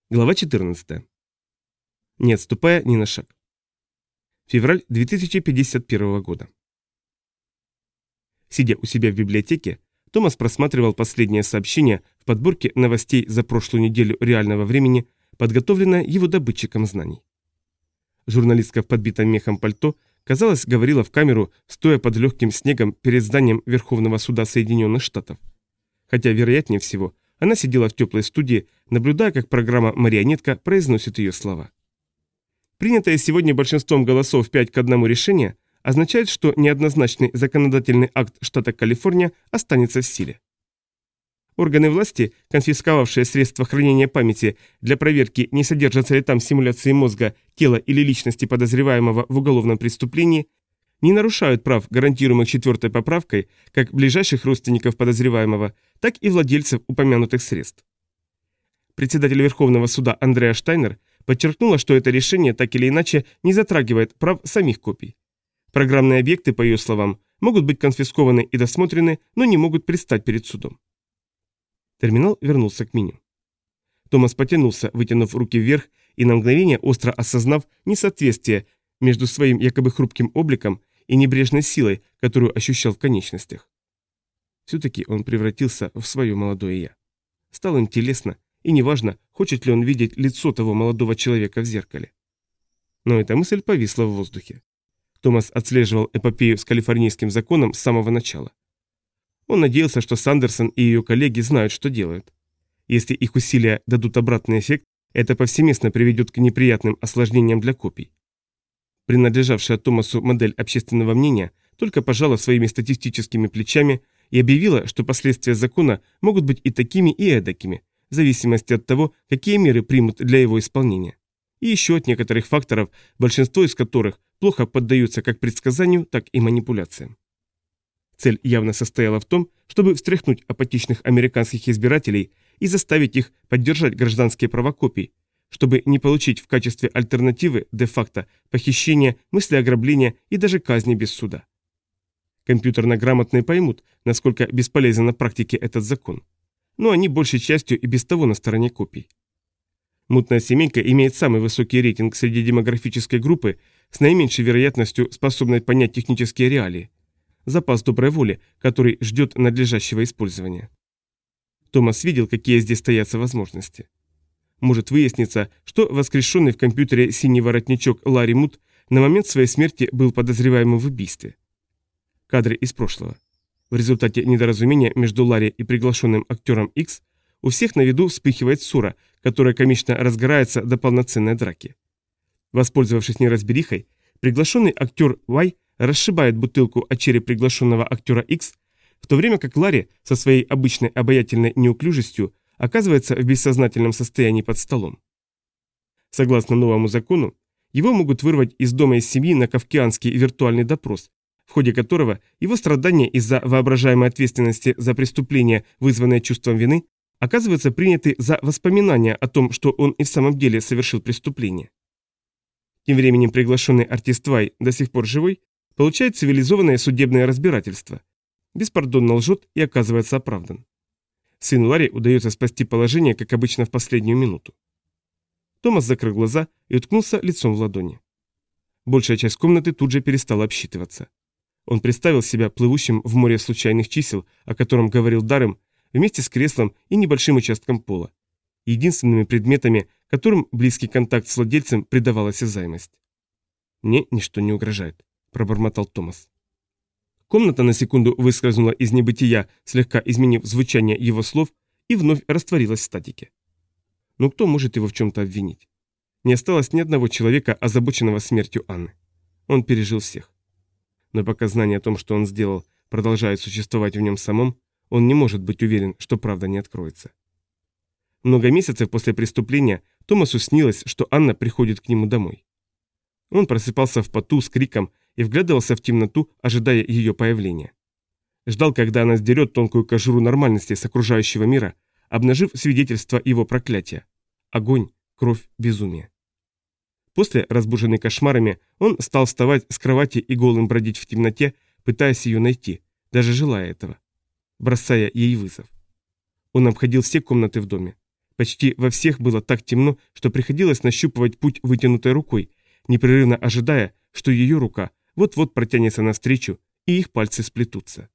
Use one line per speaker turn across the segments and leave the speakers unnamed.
Глава 14. Не отступая ни на шаг. Февраль 2051 года. Сидя у себя в библиотеке, Томас просматривал последнее сообщение в подборке новостей за прошлую неделю реального времени, подготовленное его добытчиком знаний. Журналистка в подбитом мехом пальто, казалось, говорила в камеру, стоя под легким снегом перед зданием Верховного суда Соединенных Штатов. Хотя, вероятнее всего, она сидела в теплой студии, наблюдая, как программа «Марионетка» произносит ее слова. Принятое сегодня большинством голосов 5-1 решение означает, что неоднозначный законодательный акт штата Калифорния останется в силе. Органы власти, конфисковавшие средства хранения памяти для проверки, не содержатся ли там симуляции мозга, тела или личности подозреваемого в уголовном преступлении, не нарушают прав, гарантируемых 4-й поправкой, как ближайших родственников подозреваемого, так и владельцев упомянутых средств. Председатель Верховного суда Андреа Штайнер подчеркнула, что это решение так или иначе не затрагивает прав самих копий. Программные объекты, по ее словам, могут быть конфискованы и досмотрены, но не могут предстать перед судом. Терминал вернулся к меню. Томас потянулся, вытянув руки вверх и на мгновение остро осознав несоответствие между своим якобы хрупким обликом и небрежной силой, которую ощущал в конечностях. Все-таки он превратился в свое молодое «я». Стал им телесно, и неважно, хочет ли он видеть лицо того молодого человека в зеркале. Но эта мысль повисла в воздухе. Томас отслеживал эпопею с калифорнийским законом с самого начала. Он надеялся, что Сандерсон и ее коллеги знают, что делают. Если их усилия дадут обратный эффект, это повсеместно приведет к неприятным осложнениям для копий. Принадлежавшая Томасу модель общественного мнения только пожала своими статистическими плечами и объявила, что последствия закона могут быть и такими, и эдакими, в зависимости от того, какие меры примут для его исполнения. И еще от некоторых факторов, большинство из которых плохо поддаются как предсказанию, так и манипуляциям. Цель явно состояла в том, чтобы встряхнуть апатичных американских избирателей и заставить их поддержать гражданские права копий, чтобы не получить в качестве альтернативы де-факто похищения, мыслеограбления и даже казни без суда. Компьютерно грамотные поймут, насколько бесполезен на практике этот закон. Но они большей частью и без того на стороне копий. Мутная семейка имеет самый высокий рейтинг среди демографической группы с наименьшей вероятностью способной понять технические реалии. Запас доброй воли, который ждет надлежащего использования. Томас видел, какие здесь стоятся возможности. Может выясниться, что воскрешенный в компьютере синий воротничок Ларри Мут на момент своей смерти был подозреваемым в убийстве. Кадры из прошлого. В результате недоразумения между Ларри и приглашенным актером X у всех на виду вспыхивает ссора, которая комично разгорается до полноценной драки. Воспользовавшись неразберихой, приглашенный актер Y расшибает бутылку о череп приглашенного актера X, в то время как Ларри со своей обычной обаятельной неуклюжестью оказывается в бессознательном состоянии под столом. Согласно новому закону, его могут вырвать из дома из семьи на кафкианский виртуальный допрос, в ходе которого его страдания из-за воображаемой ответственности за преступление, вызванное чувством вины, оказываются приняты за воспоминания о том, что он и в самом деле совершил преступление. Тем временем приглашенный артист Вай, до сих пор живой, получает цивилизованное судебное разбирательство, беспардонно лжет и оказывается оправдан. Сыну Ларри удается спасти положение, как обычно, в последнюю минуту. Томас закрыл глаза и уткнулся лицом в ладони. Большая часть комнаты тут же перестала обсчитываться. Он представил себя плывущим в море случайных чисел, о котором говорил Даррем, вместе с креслом и небольшим участком пола, единственными предметами, которым близкий контакт с владельцем придавал осязаемость. «Мне ничто не угрожает», – пробормотал Томас. Комната на секунду выскользнула из небытия, слегка изменив звучание его слов, и вновь растворилась в статике. Но кто может его в чем-то обвинить? Не осталось ни одного человека, озабоченного смертью Анны. Он пережил всех. Но пока знание о том, что он сделал, продолжает существовать в нем самом, он не может быть уверен, что правда не откроется. Много месяцев после преступления Томасу снилось, что Анна приходит к нему домой. Он просыпался в поту с криком и вглядывался в темноту, ожидая ее появления. Ждал, когда она сдерет тонкую кожуру нормальности с окружающего мира, обнажив свидетельство его проклятия. Огонь, кровь, безумие. После, разбуженный кошмарами, он стал вставать с кровати и голым бродить в темноте, пытаясь ее найти, даже желая этого, бросая ей вызов. Он обходил все комнаты в доме. Почти во всех было так темно, что приходилось нащупывать путь вытянутой рукой, непрерывно ожидая, что ее рука вот-вот протянется навстречу, и их пальцы сплетутся.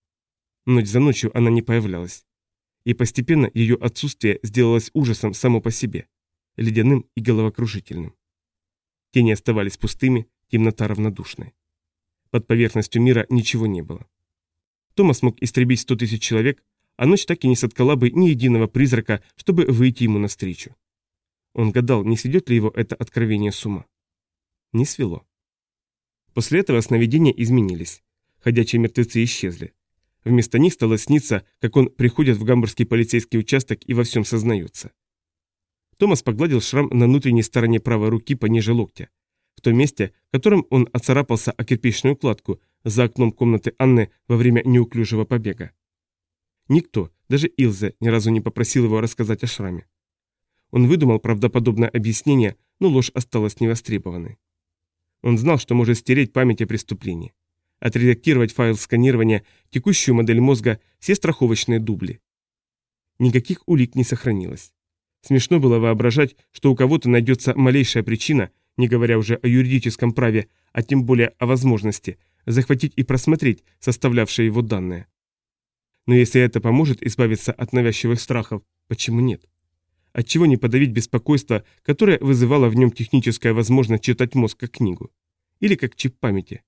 Ночь за ночью она не появлялась. И постепенно ее отсутствие сделалось ужасом само по себе, ледяным и головокружительным. Тени оставались пустыми, темнота равнодушной. Под поверхностью мира ничего не было. Томас мог истребить 100 000 человек, а ночь так и не соткала бы ни единого призрака, чтобы выйти ему навстречу. Он гадал, не сведет ли его это откровение с ума. Не свело. После этого сновидения изменились. Ходячие мертвецы исчезли. Вместо них стало сниться, как он приходит в гамбургский полицейский участок и во всем сознается. Томас погладил шрам на внутренней стороне правой руки пониже локтя, в том месте, которым он оцарапался о кирпичную кладку за окном комнаты Анны во время неуклюжего побега. Никто, даже Илзе, ни разу не попросил его рассказать о шраме. Он выдумал правдоподобное объяснение, но ложь осталась невостребованной. Он знал, что может стереть память о преступлении, отредактировать файл сканирования, текущую модель мозга, все страховочные дубли. Никаких улик не сохранилось. Смешно было воображать, что у кого-то найдется малейшая причина, не говоря уже о юридическом праве, а тем более о возможности, захватить и просмотреть составлявшие его данные. Но если это поможет избавиться от навязчивых страхов, почему нет? Отчего не подавить беспокойство, которое вызывало в нем техническая возможность читать мозг как книгу? Или как чип памяти?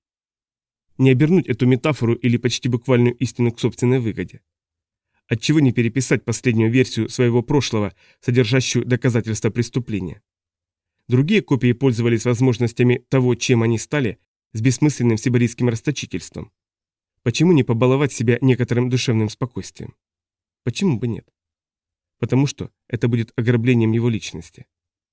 Не обернуть эту метафору или почти буквальную истину к собственной выгоде? Отчего не переписать последнюю версию своего прошлого, содержащую доказательства преступления? Другие копии пользовались возможностями того, чем они стали, с бессмысленным сибирским расточительством. Почему не побаловать себя некоторым душевным спокойствием? Почему бы нет? Потому что это будет ограблением его личности.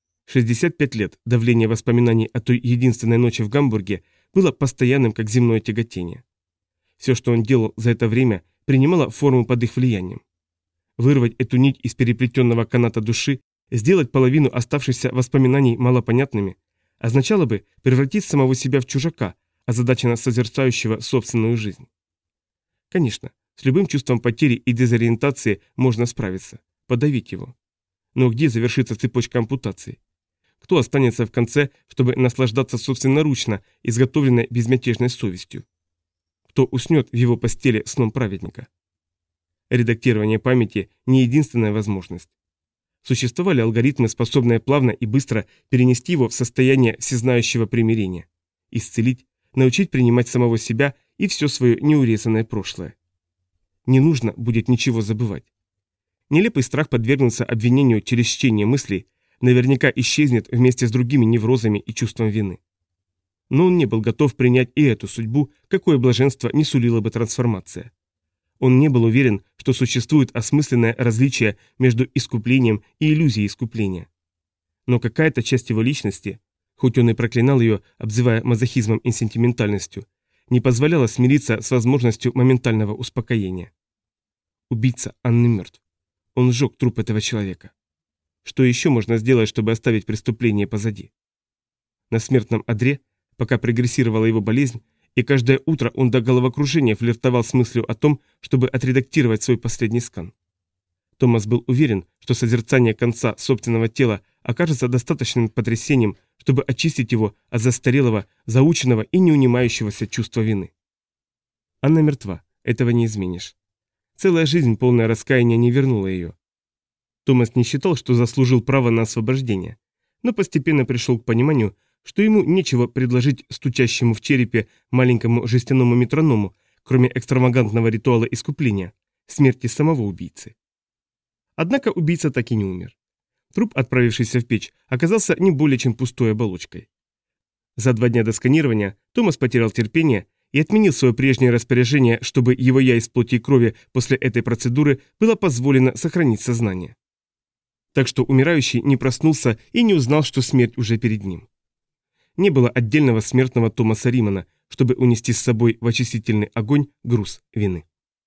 65 лет давление воспоминаний о той единственной ночи в Гамбурге было постоянным, как земное тяготение. Все, что он делал за это время, принимало форму под их влиянием. Вырвать эту нить из переплетенного каната души, сделать половину оставшихся воспоминаний малопонятными, означало бы превратить самого себя в чужака, озадаченно созерцающего собственную жизнь. Конечно, с любым чувством потери и дезориентации можно справиться, подавить его. Но где завершится цепочка ампутаций? Кто останется в конце, чтобы наслаждаться собственноручно изготовленной безмятежной совестью? Кто уснет в его постели сном праведника? Редактирование памяти – не единственная возможность. Существовали алгоритмы, способные плавно и быстро перенести его в состояние всезнающего примирения, исцелить, научить принимать самого себя и все свое неурезанное прошлое. Не нужно будет ничего забывать. Нелепый страх подвергнуться обвинению через чтение мыслей наверняка исчезнет вместе с другими неврозами и чувством вины. Но он не был готов принять и эту судьбу, какое блаженство не сулила бы трансформация. Он не был уверен, что существует осмысленное различие между искуплением и иллюзией искупления. Но какая-то часть его личности, хоть он и проклинал ее, обзывая мазохизмом и сентиментальностью, не позволяла смириться с возможностью моментального успокоения. Убийца Анны мертв. Он сжег труп этого человека. Что еще можно сделать, чтобы оставить преступление позади? На смертном одре, пока прогрессировала его болезнь, и каждое утро он до головокружения флиртовал с мыслью о том, чтобы отредактировать свой последний скан. Томас был уверен, что созерцание конца собственного тела окажется достаточным потрясением, чтобы очистить его от застарелого, заученного и неунимающегося чувства вины. Анна мертва, этого не изменишь. Целая жизнь, полная раскаяния, не вернула ее. Томас не считал, что заслужил право на освобождение, но постепенно пришел к пониманию, что ему нечего предложить стучащему в черепе маленькому жестяному метроному, кроме экстравагантного ритуала искупления, смерти самого убийцы. Однако убийца так и не умер. Труп, отправившийся в печь, оказался не более чем пустой оболочкой. За 2 дня до сканирования Томас потерял терпение и отменил свое прежнее распоряжение, чтобы его я из плоти и крови после этой процедуры было позволено сохранить сознание. Так что умирающий не проснулся и не узнал, что смерть уже перед ним. Не было отдельного смертного Томаса Римана, чтобы унести с собой в очистительный огонь груз вины.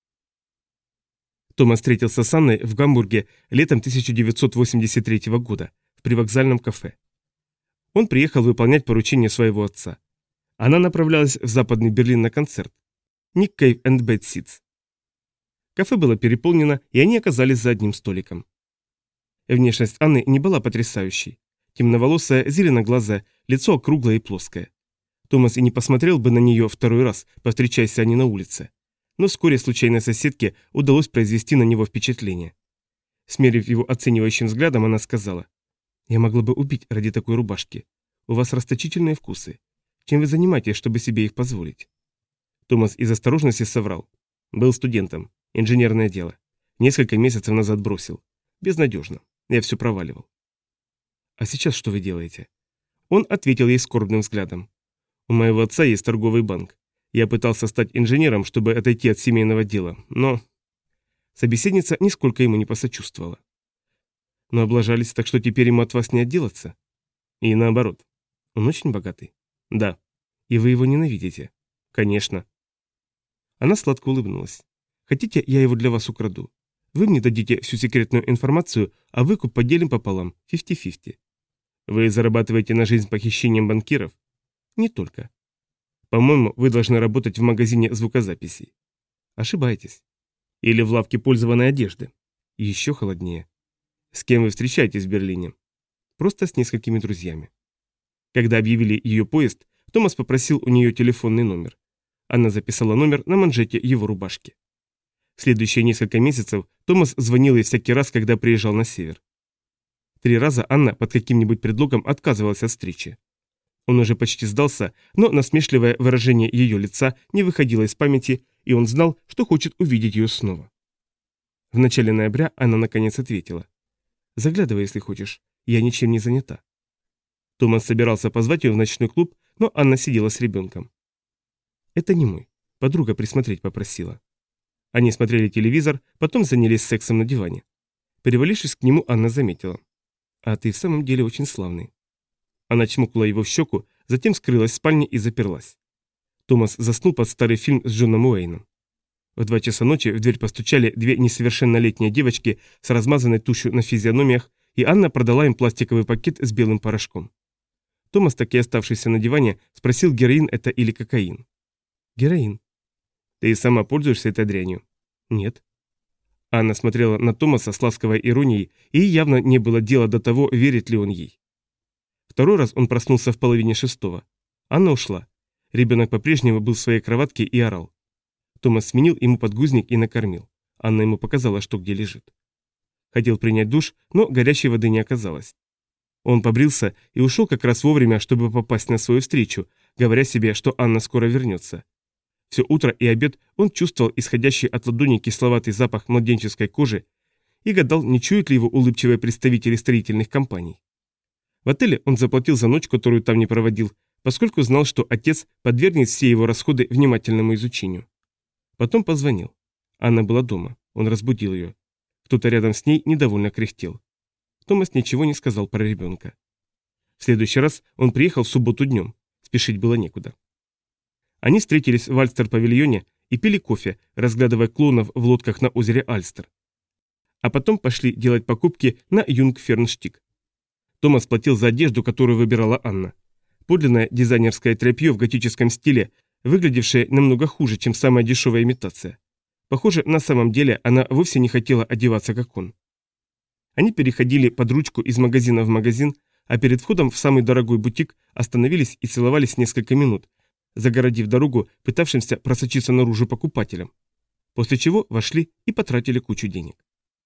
Томас встретился с Анной в Гамбурге летом 1983 года в привокзальном кафе. Он приехал выполнять поручение своего отца. Она направлялась в Западный Берлин на концерт. Nick Cave and Bad Seeds. Кафе было переполнено, и они оказались за одним столиком. Внешность Анны не была потрясающей. Темноволосая, зеленоглазая, лицо округлое и плоское. Томас и не посмотрел бы на нее второй раз, повстречаясь они на улице. Но вскоре случайной соседке удалось произвести на него впечатление. Смерив его оценивающим взглядом, она сказала: «Я могла бы убить ради такой рубашки. У вас расточительные вкусы. Чем вы занимаетесь, чтобы себе их позволить?» Томас из осторожности соврал. «Был студентом. Инженерное дело. Несколько месяцев назад бросил. Безнадежно. Я все проваливал». «А сейчас что вы делаете?» Он ответил ей скорбным взглядом. «У моего отца есть торговый банк. Я пытался стать инженером, чтобы отойти от семейного дела, но...» Собеседница нисколько ему не посочувствовала. «Но облажались, так что теперь ему от вас не отделаться?» «И наоборот. Он очень богатый?» «Да». «И вы его ненавидите?» «Конечно». Она сладко улыбнулась. «Хотите, я его для вас украду? Вы мне дадите всю секретную информацию, а выкуп поделим пополам, 50-50. Вы зарабатываете на жизнь похищением банкиров?» «Не только». «По-моему, вы должны работать в магазине звукозаписей». «Ошибаетесь». «Или в лавке пользованной одежды». «Еще холоднее». «С кем вы встречаетесь в Берлине?» «Просто с несколькими друзьями». Когда объявили ее поезд, Томас попросил у нее телефонный номер. Она записала номер на манжете его рубашки. В следующие несколько месяцев Томас звонил ей всякий раз, когда приезжал на север. 3 раза Анна под каким-нибудь предлогом отказывалась от встречи. Он уже почти сдался, но насмешливое выражение ее лица не выходило из памяти, и он знал, что хочет увидеть ее снова. В начале ноября Анна наконец ответила: «Заглядывай, если хочешь, я ничем не занята». Томас собирался позвать ее в ночной клуб, но Анна сидела с ребенком. «Это не мой. Подруга присмотреть попросила». Они смотрели телевизор, потом занялись сексом на диване. Перевалившись к нему, Анна заметила: «А ты в самом деле очень славный». Она чмокнула его в щеку, затем скрылась в спальне и заперлась. Томас заснул под старый фильм с Джоном Уэйном. В 2 часа ночи в дверь постучали 2 несовершеннолетние девочки с размазанной тушью на физиономиях, и Анна продала им пластиковый пакет с белым порошком. Томас, так и оставшийся на диване, спросил, героин это или кокаин. «Героин». «Ты сама пользуешься этой дрянью?» «Нет». Анна смотрела на Томаса с ласковой иронией, и ей явно не было дела до того, верит ли он ей. Второй раз он проснулся в 5:30. Анна ушла. Ребенок по-прежнему был в своей кроватке и орал. Томас сменил ему подгузник и накормил. Анна ему показала, что где лежит. Хотел принять душ, но горячей воды не оказалось. Он побрился и ушел как раз вовремя, чтобы попасть на свою встречу, говоря себе, что Анна скоро вернется. Все утро и обед он чувствовал исходящий от ладони кисловатый запах младенческой кожи и гадал, не чуют ли его улыбчивые представители строительных компаний. В отеле он заплатил за ночь, которую там не проводил, поскольку знал, что отец подвергнет все его расходы внимательному изучению. Потом позвонил. Анна была дома. Он разбудил ее. Кто-то рядом с ней недовольно кряхтел. Томас ничего не сказал про ребенка. В следующий раз он приехал в субботу днем. Спешить было некуда. Они встретились в Альстер-павильоне и пили кофе, разглядывая клоунов в лодках на озере Альстер. А потом пошли делать покупки на Юнгфернштиг. Томас платил за одежду, которую выбирала Анна. Подлинное дизайнерское тряпье в готическом стиле, выглядевшее намного хуже, чем самая дешевая имитация. Похоже, на самом деле она вовсе не хотела одеваться, как он. Они переходили под ручку из магазина в магазин, а перед входом в самый дорогой бутик остановились и целовались несколько минут, загородив дорогу пытавшимся просочиться наружу покупателям. После чего вошли и потратили кучу денег.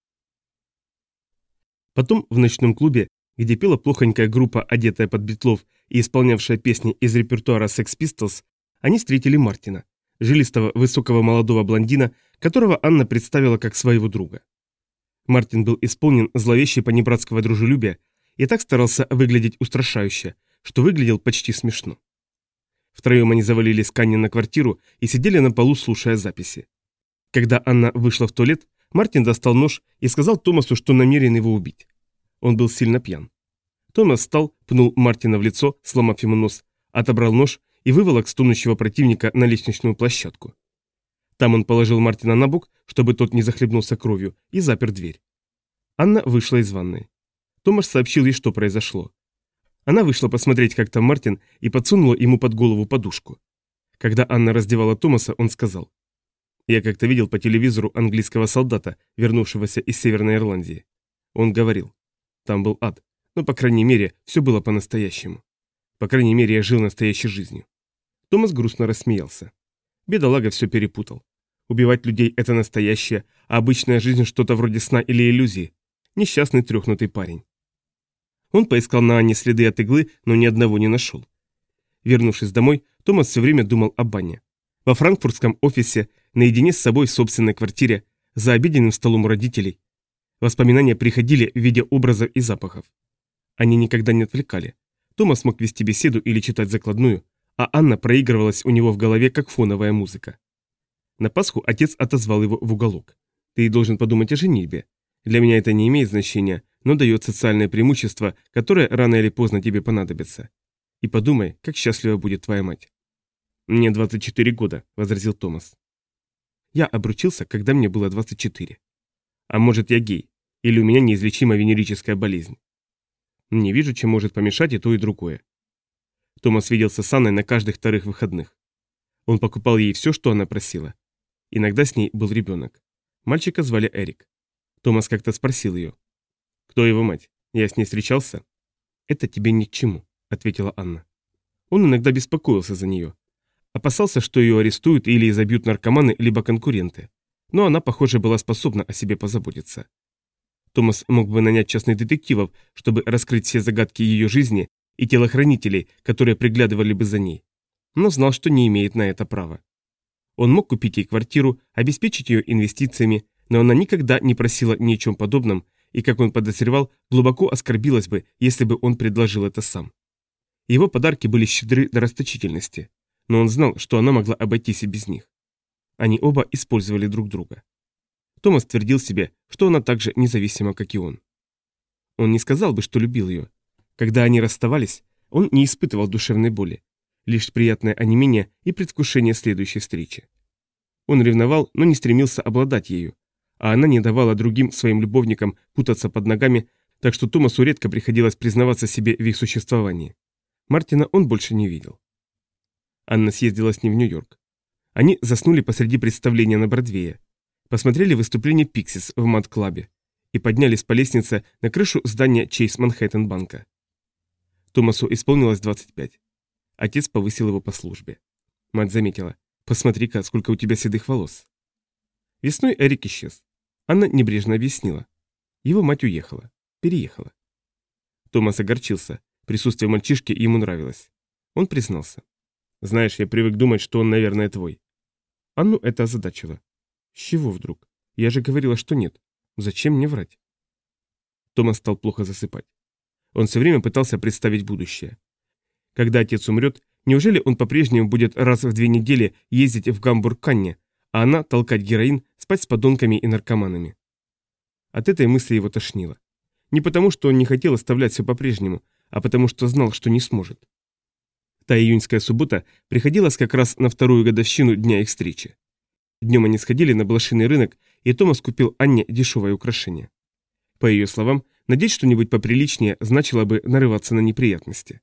Потом в ночном клубе, где пела плохонькая группа, одетая под Битлов и исполнявшая песни из репертуара Sex Pistols, они встретили Мартина, жилистого высокого молодого блондина, которого Анна представила как своего друга. Мартин был исполнен зловещей понебратского дружелюбия и так старался выглядеть устрашающе, что выглядел почти смешно. Втроем они завалились к Анне на квартиру и сидели на полу, слушая записи. Когда Анна вышла в туалет, Мартин достал нож и сказал Томасу, что намерен его убить. Он был сильно пьян. Томас встал, пнул Мартина в лицо, сломав ему нос, отобрал нож и выволок стонущего противника на лестничную площадку. Там он положил Мартина на бок, чтобы тот не захлебнулся кровью, и запер дверь. Анна вышла из ванной. Томас сообщил ей, что произошло. Она вышла посмотреть, как там Мартин, и подсунула ему под голову подушку. Когда Анна раздевала Томаса, он сказал: «Я как-то видел по телевизору английского солдата, вернувшегося из Северной Ирландии. Он говорил: Там был ад, но, по крайней мере, все было по-настоящему. По крайней мере, я жил настоящей жизнью. Томас грустно рассмеялся. Бедолага все перепутал. Убивать людей – это настоящее, а обычная жизнь что-то вроде сна или иллюзии. Несчастный трёхнутый парень. Он поискал на Анне следы от иглы, но ни одного не нашел. Вернувшись домой, Томас все время думал об Анне. Во франкфуртском офисе, наедине с собой в собственной квартире, за обеденным столом у родителей. Воспоминания приходили в виде образов и запахов. Они никогда не отвлекали. Томас мог вести беседу или читать закладную, а Анна проигрывалась у него в голове, как фоновая музыка. На Пасху отец отозвал его в уголок. «Ты должен подумать о женитьбе. Для меня это не имеет значения, но дает социальное преимущество, которое рано или поздно тебе понадобится. И подумай, как счастлива будет твоя мать». «Мне 24 года», — возразил Томас. «Я обручился, когда мне было 24. А может, я гей, или у меня неизлечимая венерическая болезнь. Не вижу, чем может помешать и то, и другое». Томас виделся с Анной на каждых вторых выходных. Он покупал ей все, что она просила. Иногда с ней был ребенок. Мальчика звали Эрик. Томас как-то спросил ее. «Кто его мать? Я с ней встречался?» «Это тебе ни к чему», — ответила Анна. Он иногда беспокоился за нее. Опасался, что ее арестуют или изобьют наркоманы, либо конкуренты. Но она, похоже, была способна о себе позаботиться. Томас мог бы нанять частных детективов, чтобы раскрыть все загадки ее жизни и телохранителей, которые приглядывали бы за ней. Но знал, что не имеет на это права. Он мог купить ей квартиру, обеспечить ее инвестициями, но она никогда не просила ни о чем подобном, и, как он подозревал, глубоко оскорбилась бы, если бы он предложил это сам. Его подарки были щедры до расточительности, но он знал, что она могла обойтись и без них. Они оба использовали друг друга. Томас твердил себе, что она так же независима, как и он. Он не сказал бы, что любил ее. Когда они расставались, он не испытывал душевной боли, лишь приятное онемение и предвкушение следующей встречи. Он ревновал, но не стремился обладать ею, а она не давала другим своим любовникам путаться под ногами, так что Томасу редко приходилось признаваться себе в их существовании. Мартина он больше не видел. Анна съездила с ним в Нью-Йорк. Они заснули посреди представления на Бродвее, посмотрели выступление Пиксис в Мад-клабе и поднялись по лестнице на крышу здания Чейз Манхэттен банка. Томасу исполнилось 25. Отец повысил его по службе. Мать заметила: «Посмотри-ка, сколько у тебя седых волос». Весной Эрик исчез. Анна небрежно объяснила. Его мать уехала, переехала. Томас огорчился. Присутствие мальчишки ему нравилось. Он признался. «Знаешь, я привык думать, что он, наверное, твой». Анну это озадачило. «С чего вдруг? Я же говорила, что нет. Зачем мне врать?» Томас стал плохо засыпать. Он все время пытался представить будущее. Когда отец умрет, неужели он по-прежнему будет раз в 2 недели ездить в Гамбург к Анне, а она толкать героин, спать с подонками и наркоманами? От этой мысли его тошнило. Не потому, что он не хотел оставлять все по-прежнему, а потому, что знал, что не сможет. Та июньская суббота приходилась как раз на 2-ю годовщину дня их встречи. Днем они сходили на блошиный рынок, и Томас купил Анне дешевое украшение. По ее словам, надеть что-нибудь поприличнее значило бы нарываться на неприятности.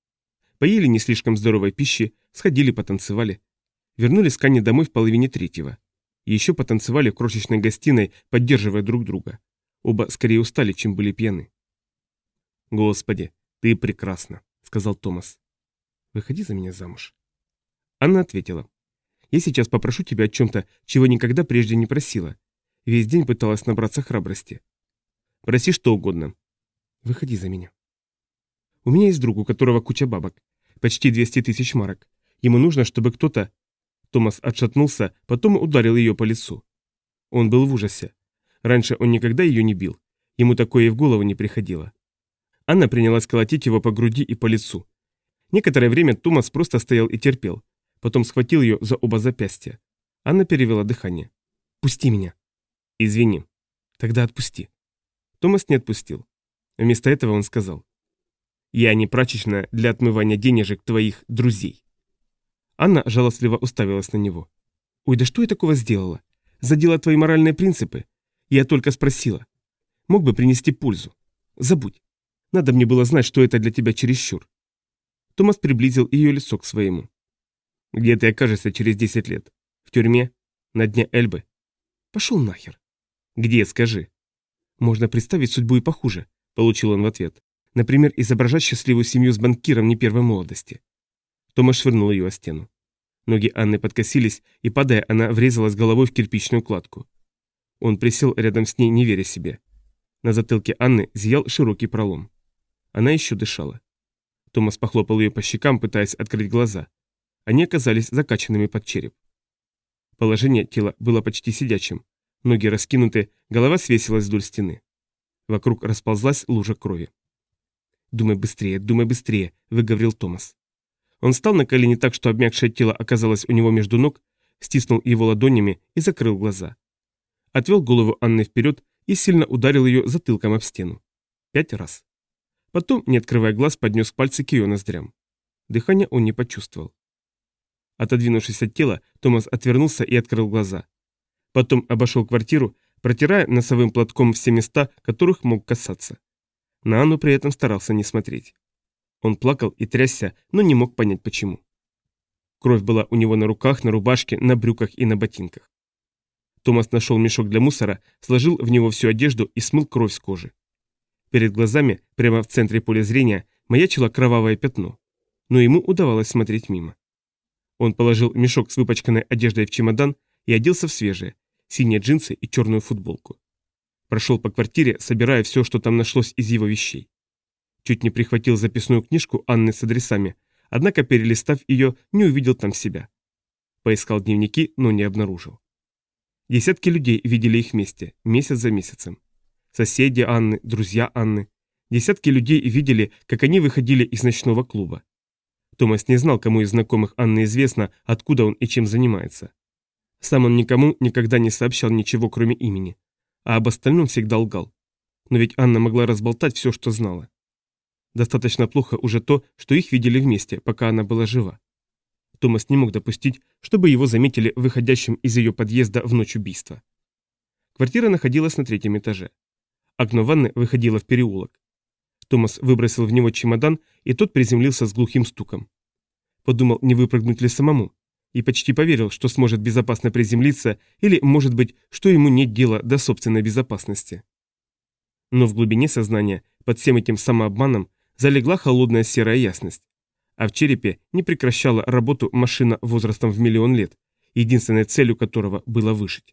Поели не слишком здоровой пищи, сходили, потанцевали. Вернулись к Анне домой в 2:30. Еще потанцевали в крошечной гостиной, поддерживая друг друга. Оба скорее устали, чем были пьяны. «Господи, ты прекрасна», — сказал Томас. «Выходи за меня замуж». Анна ответила. «Я сейчас попрошу тебя о чем-то, чего никогда прежде не просила. Весь день пыталась набраться храбрости». «Проси что угодно». «Выходи за меня». «У меня есть друг, у которого куча бабок. Почти 200 000 марок. Ему нужно, чтобы кто-то...» Томас отшатнулся, потом ударил ее по лицу. Он был в ужасе. Раньше он никогда ее не бил. Ему такое и в голову не приходило. Анна принялась колотить его по груди и по лицу. Некоторое время Томас просто стоял и терпел. Потом схватил ее за оба запястья. Анна перевела дыхание. «Пусти меня». «Извини». «Тогда отпусти». Томас не отпустил. Вместо этого он сказал. «Я не прачечная для отмывания денежек твоих друзей». Анна жалостливо уставилась на него. «Ой, да что я такого сделала? Задела твои моральные принципы? Я только спросила. Мог бы принести пользу. Забудь. Надо мне было знать, что это для тебя чересчур». Томас приблизил ее лицо к своему. «Где ты окажешься через 10 лет? В тюрьме? На дне Эльбы?» «Пошел нахер». «Где, скажи?» «Можно представить судьбу и похуже. получил он в ответ. Например, изображать счастливую семью с банкиром не первой молодости. Томас швырнул ее о стену. Ноги Анны подкосились, и, падая, она врезалась головой в кирпичную кладку. Он присел рядом с ней, не веря себе. На затылке Анны зиял широкий пролом. Она еще дышала. Томас похлопал ее по щекам, пытаясь открыть глаза. Они оказались закачанными под череп. Положение тела было почти сидячим. Ноги раскинуты, голова свесилась вдоль стены. Вокруг расползлась лужа крови. думай быстрее», — выговорил Томас. Он встал на колени так, что обмякшее тело оказалось у него между ног, стиснул его ладонями и закрыл глаза. Отвел голову Анны вперед и сильно ударил ее затылком об стену. 5 раз. Потом, не открывая глаз, поднес пальцы к ее ноздрям. Дыхания он не почувствовал. Отодвинувшись от тела, Томас отвернулся и открыл глаза. Потом обошел квартиру, протирая носовым платком все места, которых мог касаться. На Анну при этом старался не смотреть. Он плакал и трясся, но не мог понять почему. Кровь была у него на руках, на рубашке, на брюках и на ботинках. Томас нашел мешок для мусора, сложил в него всю одежду и смыл кровь с кожи. Перед глазами, прямо в центре поля зрения, маячило кровавое пятно, но ему удавалось смотреть мимо. Он положил мешок с выпачканной одеждой в чемодан и оделся в свежие, синие джинсы и черную футболку. Прошел по квартире, собирая все, что там нашлось из его вещей. Чуть не прихватил записную книжку Анны с адресами, однако, перелистав ее, не увидел там себя. Поискал дневники, но не обнаружил. Десятки людей видели их вместе, месяц за месяцем. Соседи Анны, друзья Анны. Десятки людей видели, как они выходили из ночного клуба. Томас не знал, кому из знакомых Анны известно, откуда он и чем занимается. Сам он никому никогда не сообщал ничего, кроме имени, а об остальном всегда лгал. Но ведь Анна могла разболтать все, что знала. Достаточно плохо уже то, что их видели вместе, пока она была жива. Томас не мог допустить, чтобы его заметили выходящим из ее подъезда в ночь убийства. Квартира находилась на 3-м этаже. Окно ванны выходило в переулок. Томас выбросил в него чемодан, и тот приземлился с глухим стуком. Подумал, не выпрыгнуть ли самому, и почти поверил, что сможет безопасно приземлиться, или, может быть, что ему нет дела до собственной безопасности. Но в глубине сознания, под всем этим самообманом, залегла холодная серая ясность, а в черепе не прекращала работу машина возрастом в 1 000 000 лет, единственной целью которого было выжить.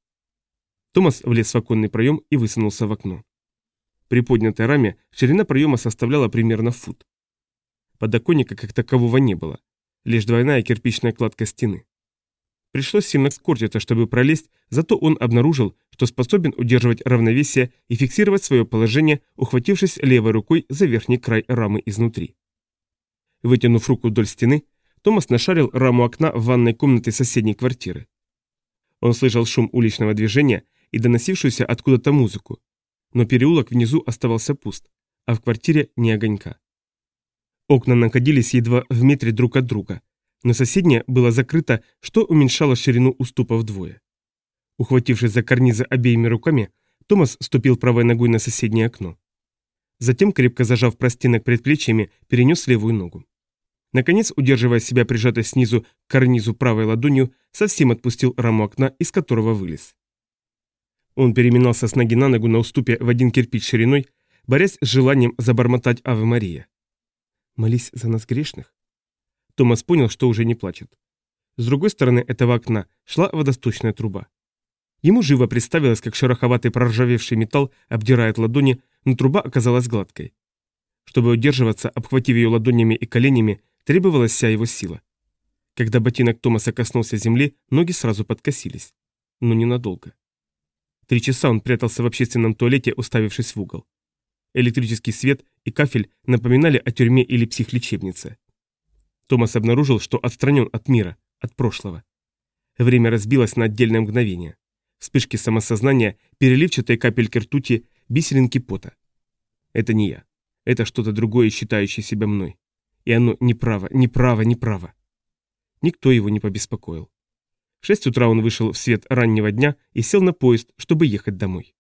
Томас влез в оконный проем и высунулся в окно. При поднятой раме ширина проема составляла примерно фут. Подоконника как такового не было, лишь двойная кирпичная кладка стены. Пришлось сильно скорчиться, чтобы пролезть, зато он обнаружил, что способен удерживать равновесие и фиксировать свое положение, ухватившись левой рукой за верхний край рамы изнутри. Вытянув руку вдоль стены, Томас нашарил раму окна в ванной комнате соседней квартиры. Он слышал шум уличного движения и доносившуюся откуда-то музыку, но переулок внизу оставался пуст, а в квартире ни огонька. Окна находились едва в метре друг от друга, но соседнее было закрыто, что уменьшало ширину уступа вдвое. Ухватившись за карнизы обеими руками, Томас ступил правой ногой на соседнее окно. Затем, крепко зажав простенок предплечьями, перенес левую ногу. Наконец, удерживая себя прижатой снизу к карнизу правой ладонью, совсем отпустил раму окна, из которого вылез. Он переминался с ноги на ногу на уступе в 1 кирпич шириной, борясь с желанием забормотать «Аве Мария». «Молись за нас грешных». Томас понял, что уже не плачет. С другой стороны этого окна шла водосточная труба. Ему живо представилось, как шероховатый проржавевший металл обдирает ладони, но труба оказалась гладкой. Чтобы удерживаться, обхватив ее ладонями и коленями, требовалась вся его сила. Когда ботинок Томаса коснулся земли, ноги сразу подкосились. Но ненадолго. 3 часа он прятался в общественном туалете, уставившись в угол. Электрический свет и кафель напоминали о тюрьме или психлечебнице. Томас обнаружил, что отстранен от мира, от прошлого. Время разбилось на отдельное мгновение. Вспышки самосознания, переливчатые капельки ртути, бисеринки пота. Это не я. Это что-то другое, считающее себя мной. И оно неправо. Никто его не побеспокоил. В 6 утра он вышел в свет раннего дня и сел на поезд, чтобы ехать домой.